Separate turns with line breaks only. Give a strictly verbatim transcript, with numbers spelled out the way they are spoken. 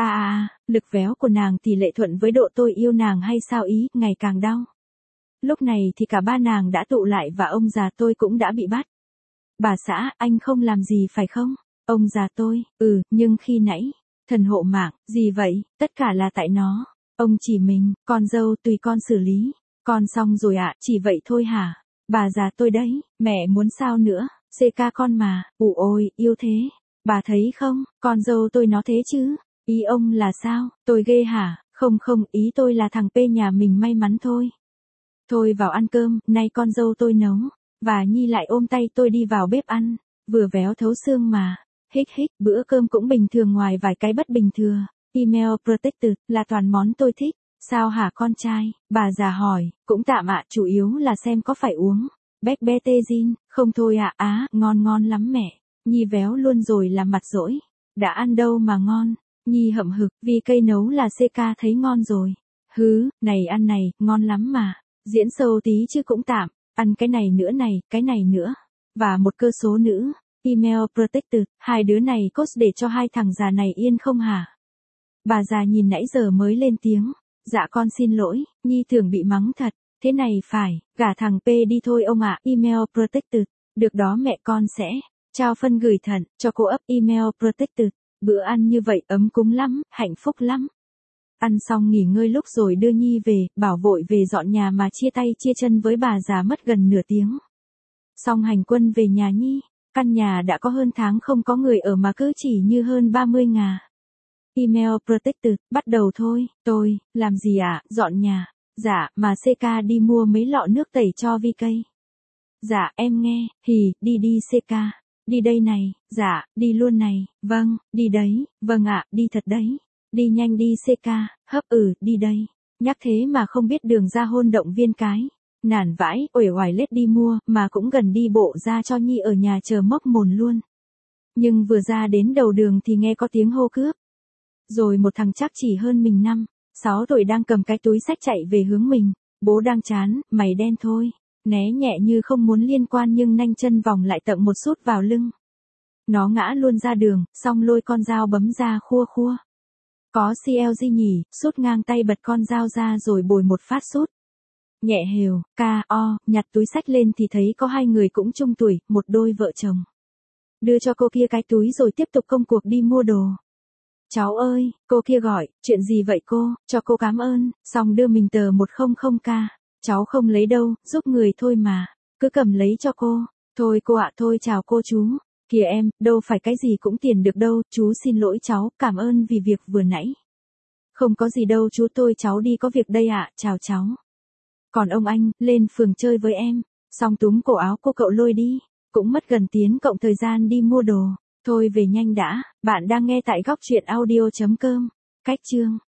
À à à, lực véo của nàng tỷ lệ thuận với độ tôi yêu nàng hay sao ý, ngày càng đau. Lúc này thì cả ba nàng đã tụ lại và ông già tôi cũng đã bị bắt. Bà xã, anh không làm gì phải không? Ông già tôi, ừ, nhưng khi nãy, thần hộ mạng, gì vậy, tất cả là tại nó. Ông chỉ mình, con dâu tùy con xử lý. Con xong rồi ạ, à, chỉ vậy thôi hả? Bà già tôi đấy, mẹ muốn sao nữa, xê ca con mà, ủ ôi, yêu thế. Bà thấy không, con dâu tôi nó thế chứ. Ý ông là sao, tôi ghê hả? Không không, ý tôi là thằng P nhà mình may mắn thôi. Thôi vào ăn cơm, nay con dâu tôi nấu. Và Nhi lại ôm tay tôi đi vào bếp ăn, vừa véo thấu xương mà. Hích hích, bữa cơm cũng bình thường ngoài vài cái bất bình thừa. Email protected là toàn món tôi thích. Sao hả con trai? Bà già hỏi, cũng tạm ạ, chủ yếu là xem có phải uống becbetazine, không thôi ạ, á, à, ngon ngon lắm mẹ. Nhi véo luôn rồi làm mặt dỗi. Đã ăn đâu mà ngon. Nhi hậm hực, vì cây nấu là xê ca thấy ngon rồi. Hứ, này ăn này, ngon lắm mà. Diễn sâu tí chứ cũng tạm, ăn cái này nữa này, cái này nữa. Và một cơ số nữ, email protected, hai đứa này cốt để cho hai thằng già này yên không hả? Bà già nhìn nãy giờ mới lên tiếng. Dạ con xin lỗi, Nhi tưởng bị mắng thật. Thế này phải, gả thằng P đi thôi ông ạ, email protected. Được đó mẹ con sẽ trao phân gửi thận cho cô ấp email protected. Bữa ăn như vậy ấm cúng lắm, hạnh phúc lắm. Ăn xong nghỉ ngơi lúc rồi đưa Nhi về, bảo vội về dọn nhà mà chia tay chia chân với bà già mất gần nửa tiếng. Xong hành quân về nhà Nhi, căn nhà đã có hơn tháng không có người ở mà cứ chỉ như hơn ba mươi ngà. Email protected, bắt đầu thôi, tôi, làm gì ạ, à? Dọn nhà. Dạ, mà xê ca đi mua mấy lọ nước tẩy cho vi cây. Dạ, em nghe, hì, đi đi xê ca. Đi đây này, dạ, đi luôn này, vâng, đi đấy, vâng ạ, đi thật đấy. Đi nhanh đi xê ca, hấp ừ, đi đây. Nhắc thế mà không biết đường ra hôn động viên cái. Nản vãi, uể oải lết đi mua, mà cũng gần đi bộ ra cho Nhi ở nhà chờ mốc mồn luôn. Nhưng vừa ra đến đầu đường thì nghe có tiếng hô cướp. Rồi một thằng chắc chỉ hơn mình năm, sáu tuổi đang cầm cái túi xách chạy về hướng mình. Bố đang chán, mày đen thôi. Né nhẹ như không muốn liên quan nhưng nanh chân vòng lại tậm một sút vào lưng. Nó ngã luôn ra đường, xong lôi con dao bấm ra khua khua. Có xê lờ giê nhỉ, sút ngang tay bật con dao ra rồi bồi một phát sút. Nhẹ hều, ca, o, nhặt túi xách lên thì thấy có hai người cũng chung tuổi, một đôi vợ chồng. Đưa cho cô kia cái túi rồi tiếp tục công cuộc đi mua đồ. Cháu ơi, cô kia gọi, chuyện gì vậy cô, cho cô cảm ơn, xong đưa mình tờ một trăm k. Cháu không lấy đâu, giúp người thôi mà, cứ cầm lấy cho cô. Thôi cô ạ, thôi chào cô chú. Kìa em, đâu phải cái gì cũng tiền được đâu, chú xin lỗi cháu, cảm ơn vì việc vừa nãy. Không có gì đâu chú, tôi cháu đi có việc đây ạ, chào cháu. Còn ông anh, lên phường chơi với em. Xong túm cổ áo cô cậu lôi đi. Cũng mất gần tiếng cộng thời gian đi mua đồ. Thôi về nhanh đã, bạn đang nghe tại góc truyện audio chấm com. Cách chương